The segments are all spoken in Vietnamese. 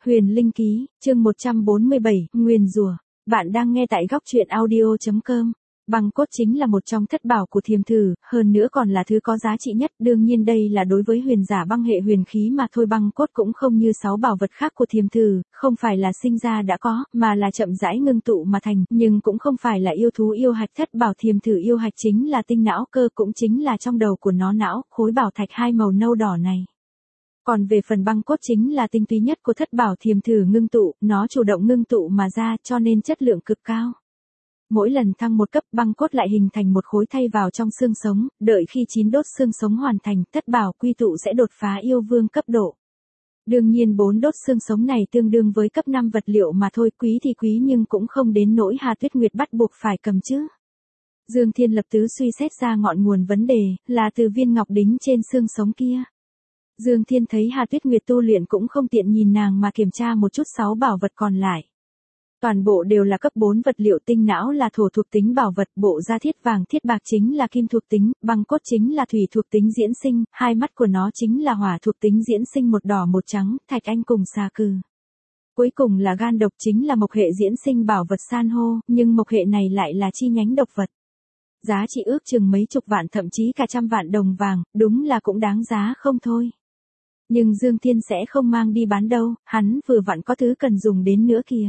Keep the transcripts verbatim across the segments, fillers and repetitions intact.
Huyền Linh Ký, chương một trăm bốn mươi bảy, Nguyền rủa. Bạn đang nghe tại góc truyện audio chấm com. Băng cốt chính là một trong thất bảo của Thiềm Thử, hơn nữa còn là thứ có giá trị nhất, đương nhiên đây là đối với huyền giả băng hệ huyền khí mà thôi. Băng cốt cũng không như sáu bảo vật khác của Thiềm Thử, không phải là sinh ra đã có, mà là chậm rãi ngưng tụ mà thành, nhưng cũng không phải là yêu thú yêu hạch. Thất bảo Thiềm Thử yêu hạch chính là tinh não cơ, cũng chính là trong đầu của nó não, khối bảo thạch hai màu nâu đỏ này. Còn về phần băng cốt chính là tinh túy nhất của thất bảo Thiềm Thử ngưng tụ, nó chủ động ngưng tụ mà ra cho nên chất lượng cực cao. Mỗi lần thăng một cấp băng cốt lại hình thành một khối thay vào trong xương sống, đợi khi chín đốt xương sống hoàn thành, thất bảo quy tụ sẽ đột phá yêu vương cấp độ. Đương nhiên bốn đốt xương sống này tương đương với cấp năm vật liệu mà thôi, quý thì quý nhưng cũng không đến nỗi Hà Tuyết Nguyệt bắt buộc phải cầm chứ. Dương Thiên lập tứ suy xét ra ngọn nguồn vấn đề, là từ viên ngọc đính trên xương sống kia. Dương Thiên thấy Hà Tuyết Nguyệt tu luyện cũng không tiện nhìn nàng mà kiểm tra một chút sáu bảo vật còn lại. Toàn bộ đều là cấp bốn vật liệu, tinh não là thổ thuộc tính bảo vật, bộ da thiết vàng thiết bạc chính là kim thuộc tính, băng cốt chính là thủy thuộc tính diễn sinh, hai mắt của nó chính là hỏa thuộc tính diễn sinh, một đỏ một trắng, thạch anh cùng xà cừ. Cuối cùng là gan độc chính là mộc hệ diễn sinh bảo vật san hô, nhưng mộc hệ này lại là chi nhánh độc vật. Giá trị ước chừng mấy chục vạn thậm chí cả trăm vạn đồng vàng, đúng là cũng đáng giá không thôi. Nhưng Dương Thiên sẽ không mang đi bán đâu, hắn vừa vặn có thứ cần dùng đến nữa kìa.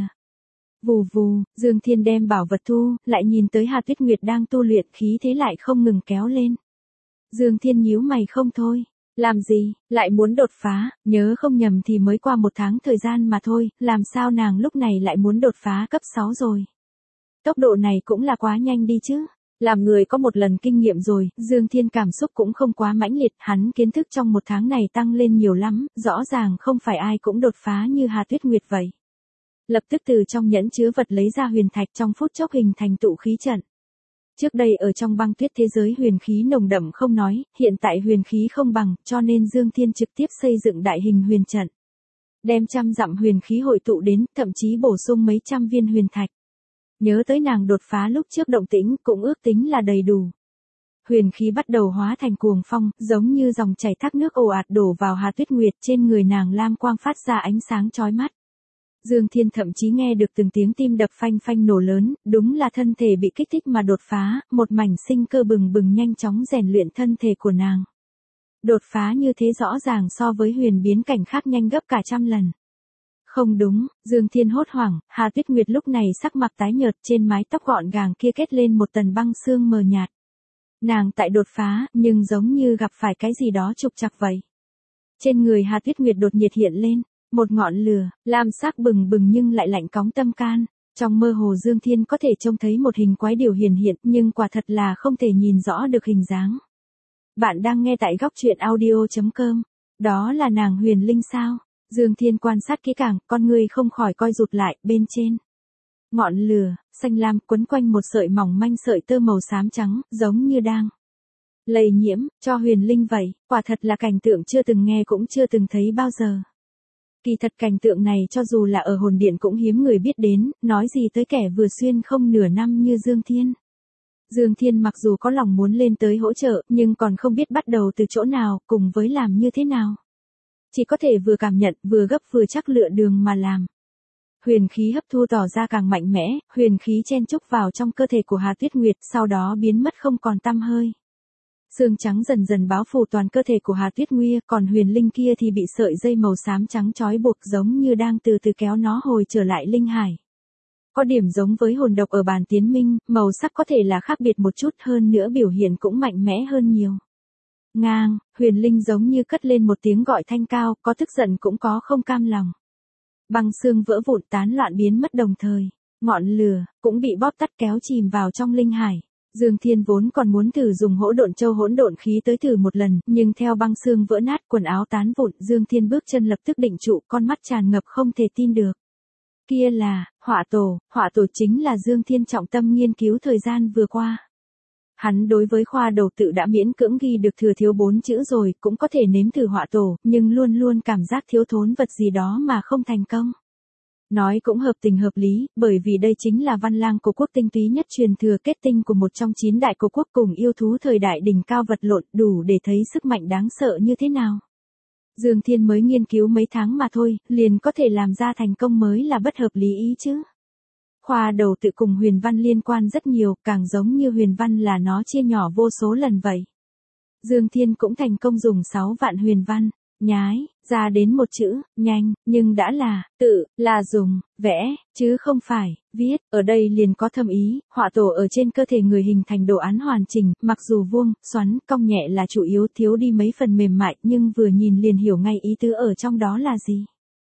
Vù vù, Dương Thiên đem bảo vật thu, lại nhìn tới Hà Tuyết Nguyệt đang tu luyện, khí thế lại không ngừng kéo lên. Dương Thiên nhíu mày không thôi, làm gì, lại muốn đột phá, nhớ không nhầm thì mới qua một tháng thời gian mà thôi, làm sao nàng lúc này lại muốn đột phá cấp sáu rồi. Tốc độ này cũng là quá nhanh đi chứ. Làm người có một lần kinh nghiệm rồi, Dương Thiên cảm xúc cũng không quá mãnh liệt, hắn kiến thức trong một tháng này tăng lên nhiều lắm, rõ ràng không phải ai cũng đột phá như Hà Tuyết Nguyệt vậy. Lập tức từ trong nhẫn chứa vật lấy ra huyền thạch, trong phút chốc hình thành tụ khí trận. Trước đây ở trong băng tuyết thế giới huyền khí nồng đậm không nói, hiện tại huyền khí không bằng, cho nên Dương Thiên trực tiếp xây dựng đại hình huyền trận. Đem trăm dặm huyền khí hội tụ đến, thậm chí bổ sung mấy trăm viên huyền thạch. Nhớ tới nàng đột phá lúc trước động tĩnh, cũng ước tính là đầy đủ. Huyền khí bắt đầu hóa thành cuồng phong, giống như dòng chảy thác nước ồ ạt đổ vào Hà Tuyết Nguyệt, trên người nàng lam quang phát ra ánh sáng chói mắt. Dương Thiên thậm chí nghe được từng tiếng tim đập phanh phanh nổ lớn, đúng là thân thể bị kích thích mà đột phá, một mảnh sinh cơ bừng bừng nhanh chóng rèn luyện thân thể của nàng. Đột phá như thế rõ ràng so với huyền biến cảnh khác nhanh gấp cả trăm lần. Không đúng, Dương Thiên hốt hoảng, Hà Tuyết Nguyệt lúc này sắc mặt tái nhợt, trên mái tóc gọn gàng kia kết lên một tầng băng sương mờ nhạt. Nàng tại đột phá, nhưng giống như gặp phải cái gì đó trục trặc vậy. Trên người Hà Tuyết Nguyệt đột nhiệt hiện lên, một ngọn lửa, lam sắc bừng bừng nhưng lại lạnh cóng tâm can. Trong mơ hồ Dương Thiên có thể trông thấy một hình quái điều hiển hiện, nhưng quả thật là không thể nhìn rõ được hình dáng. Bạn đang nghe tại góc truyện audio chấm com. Đó là nàng Huyền Linh sao? Dương Thiên quan sát kỹ càng, con người không khỏi coi rụt lại, bên trên. Ngọn lửa, xanh lam quấn quanh một sợi mỏng manh sợi tơ màu xám trắng, giống như đang lây nhiễm, cho Huyền Linh vậy, quả thật là cảnh tượng chưa từng nghe cũng chưa từng thấy bao giờ. Kỳ thật cảnh tượng này cho dù là ở hồn điện cũng hiếm người biết đến, nói gì tới kẻ vừa xuyên không nửa năm như Dương Thiên. Dương Thiên mặc dù có lòng muốn lên tới hỗ trợ, nhưng còn không biết bắt đầu từ chỗ nào, cùng với làm như thế nào. Chỉ có thể vừa cảm nhận, vừa gấp vừa chắc lựa đường mà làm. Huyền khí hấp thu tỏ ra càng mạnh mẽ, huyền khí chen chúc vào trong cơ thể của Hà Tuyết Nguyệt, sau đó biến mất không còn tăm hơi. Sương trắng dần dần bao phủ toàn cơ thể của Hà Tuyết Nguyệt, còn Huyền Linh kia thì bị sợi dây màu xám trắng trói buộc, giống như đang từ từ kéo nó hồi trở lại linh hải. Có điểm giống với hồn độc ở bàn tiến minh, màu sắc có thể là khác biệt một chút, hơn nữa biểu hiện cũng mạnh mẽ hơn nhiều. Ngang, Huyền Linh giống như cất lên một tiếng gọi thanh cao, có tức giận cũng có không cam lòng. Băng xương vỡ vụn tán loạn biến mất đồng thời, ngọn lửa cũng bị bóp tắt kéo chìm vào trong linh hải. Dương Thiên vốn còn muốn thử dùng hỗn độn châu hỗn độn khí tới thử một lần, nhưng theo băng xương vỡ nát, quần áo tán vụn, Dương Thiên bước chân lập tức định trụ, con mắt tràn ngập không thể tin được. Kia là hỏa tổ, hỏa tổ chính là Dương Thiên trọng tâm nghiên cứu thời gian vừa qua. Hắn đối với khoa đầu tự đã miễn cưỡng ghi được thừa thiếu bốn chữ rồi, cũng có thể nếm thử hỏa tổ, nhưng luôn luôn cảm giác thiếu thốn vật gì đó mà không thành công. Nói cũng hợp tình hợp lý, bởi vì đây chính là văn lang cổ quốc tinh túy nhất truyền thừa kết tinh của một trong chín đại cổ quốc cùng yêu thú thời đại đỉnh cao vật lộn, đủ để thấy sức mạnh đáng sợ như thế nào. Dương Thiên mới nghiên cứu mấy tháng mà thôi, liền có thể làm ra thành công mới là bất hợp lý ý chứ. Khoa đầu tự cùng huyền văn liên quan rất nhiều, càng giống như huyền văn là nó chia nhỏ vô số lần vậy. Dương Thiên cũng thành công dùng sáu vạn huyền văn, nhái, ra đến một chữ, nhanh, nhưng đã là, tự, là dùng, vẽ, chứ không phải, viết, ở đây liền có thâm ý, họa tổ ở trên cơ thể người hình thành đồ án hoàn chỉnh, mặc dù vuông, xoắn, cong nhẹ là chủ yếu thiếu đi mấy phần mềm mại nhưng vừa nhìn liền hiểu ngay ý tứ ở trong đó là gì.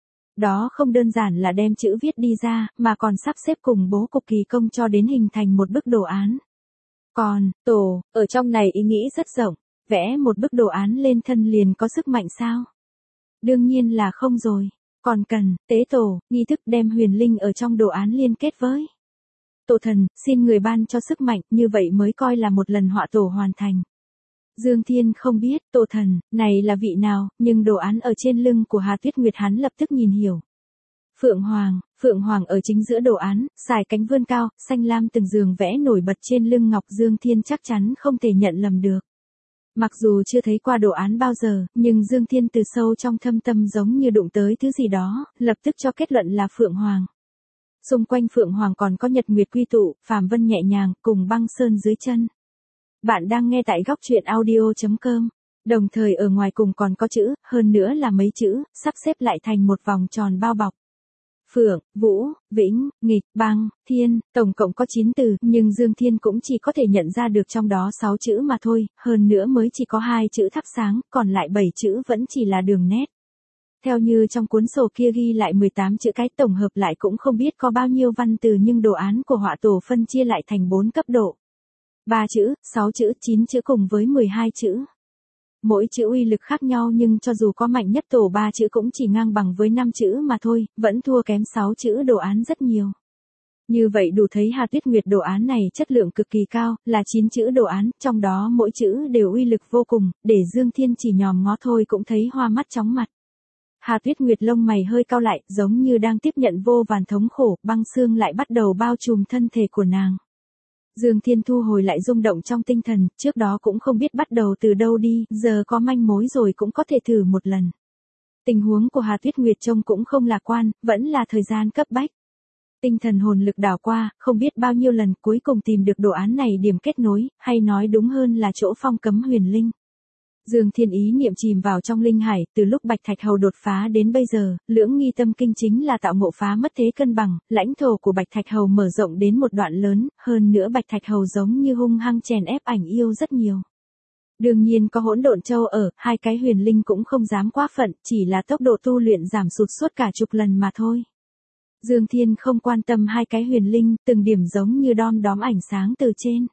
Đó không đơn giản là đem chữ viết đi ra, mà còn sắp xếp cùng bố cục kỳ công cho đến hình thành một bức đồ án. Còn, tổ, ở trong này ý nghĩ rất rộng, vẽ một bức đồ án lên thân liền có sức mạnh sao? Đương nhiên là không rồi, còn cần, tế tổ, nghi thức đem huyền linh ở trong đồ án liên kết với. Tổ thần, xin người ban cho sức mạnh, như vậy mới coi là một lần họa tổ hoàn thành. Dương Thiên không biết, tổ thần, này là vị nào, nhưng đồ án ở trên lưng của Hà Tuyết Nguyệt hắn lập tức nhìn hiểu. Phượng Hoàng, Phượng Hoàng ở chính giữa đồ án, xài cánh vươn cao, xanh lam từng giường vẽ nổi bật trên lưng ngọc Dương Thiên chắc chắn không thể nhận lầm được. Mặc dù chưa thấy qua đồ án bao giờ, nhưng Dương Thiên từ sâu trong thâm tâm giống như đụng tới thứ gì đó, lập tức cho kết luận là Phượng Hoàng. Xung quanh Phượng Hoàng còn có nhật nguyệt quy tụ, phàm vân nhẹ nhàng, cùng băng sơn dưới chân. Bạn đang nghe tại góc truyện audio chấm com. Đồng thời ở ngoài cùng còn có chữ, hơn nữa là mấy chữ, sắp xếp lại thành một vòng tròn bao bọc. Phượng, Vũ, Vĩnh, Nghịch, Băng, Thiên, tổng cộng có chín từ, nhưng Dương Thiên cũng chỉ có thể nhận ra được trong đó sáu chữ mà thôi, hơn nữa mới chỉ có hai chữ thắp sáng, còn lại bảy chữ vẫn chỉ là đường nét. Theo như trong cuốn sổ kia ghi lại mười tám chữ cái tổng hợp lại cũng không biết có bao nhiêu văn từ nhưng đồ án của họa tổ phân chia lại thành bốn cấp độ. ba chữ, sáu chữ, chín chữ cùng với mười hai chữ. Mỗi chữ uy lực khác nhau nhưng cho dù có mạnh nhất tổ ba chữ cũng chỉ ngang bằng với năm chữ mà thôi, vẫn thua kém sáu chữ đồ án rất nhiều. Như vậy đủ thấy Hà Tuyết Nguyệt đồ án này chất lượng cực kỳ cao, là chín chữ đồ án, trong đó mỗi chữ đều uy lực vô cùng, để Dương Thiên chỉ nhòm ngó thôi cũng thấy hoa mắt chóng mặt. Hà Tuyết Nguyệt lông mày hơi cau lại, giống như đang tiếp nhận vô vàn thống khổ, băng xương lại bắt đầu bao trùm thân thể của nàng. Dương Thiên thu hồi lại rung động trong tinh thần, trước đó cũng không biết bắt đầu từ đâu đi, giờ có manh mối rồi cũng có thể thử một lần. Tình huống của Hà Tuyết Nguyệt trông cũng không lạc quan, vẫn là thời gian cấp bách. Tinh thần hồn lực đảo qua, không biết bao nhiêu lần cuối cùng tìm được đồ án này điểm kết nối, hay nói đúng hơn là chỗ phong cấm huyền linh. Dương Thiên ý niệm chìm vào trong linh hải, từ lúc Bạch Thạch Hầu đột phá đến bây giờ, lưỡng nghi tâm kinh chính là tạo ngộ phá mất thế cân bằng, lãnh thổ của Bạch Thạch Hầu mở rộng đến một đoạn lớn, hơn nữa Bạch Thạch Hầu giống như hung hăng chèn ép ảnh yêu rất nhiều. Đương nhiên có hỗn độn châu ở, hai cái huyền linh cũng không dám quá phận, chỉ là tốc độ tu luyện giảm sụt suốt cả chục lần mà thôi. Dương Thiên không quan tâm hai cái huyền linh, từng điểm giống như đom đóm ánh sáng từ trên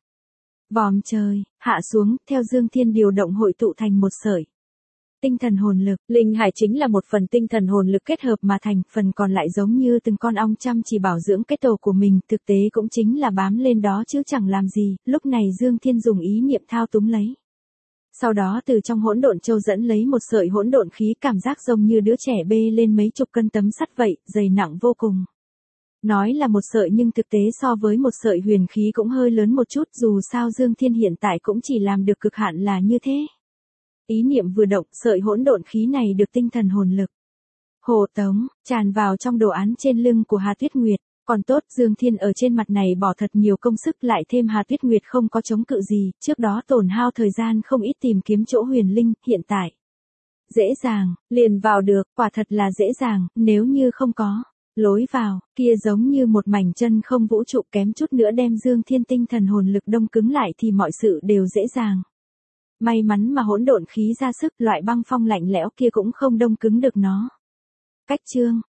vòm trời, hạ xuống, theo Dương Thiên điều động hội tụ thành một sợi. Tinh thần hồn lực, linh hải chính là một phần tinh thần hồn lực kết hợp mà thành, phần còn lại giống như từng con ong chăm chỉ bảo dưỡng cái tổ của mình, thực tế cũng chính là bám lên đó chứ chẳng làm gì, lúc này Dương Thiên dùng ý niệm thao túng lấy. Sau đó từ trong hỗn độn châu dẫn lấy một sợi hỗn độn khí, cảm giác giống như đứa trẻ bê lên mấy chục cân tấm sắt vậy, dày nặng vô cùng. Nói là một sợi nhưng thực tế so với một sợi huyền khí cũng hơi lớn một chút, dù sao Dương Thiên hiện tại cũng chỉ làm được cực hạn là như thế. Ý niệm vừa động, sợi hỗn độn khí này được tinh thần hồn lực hộ tống, tràn vào trong đồ án trên lưng của Hà Tuyết Nguyệt. Còn tốt, Dương Thiên ở trên mặt này bỏ thật nhiều công sức, lại thêm Hà Tuyết Nguyệt không có chống cự gì, trước đó tổn hao thời gian không ít tìm kiếm chỗ huyền linh, hiện tại dễ dàng, liền vào được, quả thật là dễ dàng, nếu như không có lối vào, kia giống như một mảnh chân không vũ trụ, kém chút nữa đem Dương Thiên tinh thần hồn lực đông cứng lại thì mọi sự đều dễ dàng. May mắn mà hỗn độn khí ra sức, loại băng phong lạnh lẽo kia cũng không đông cứng được nó. Cách chương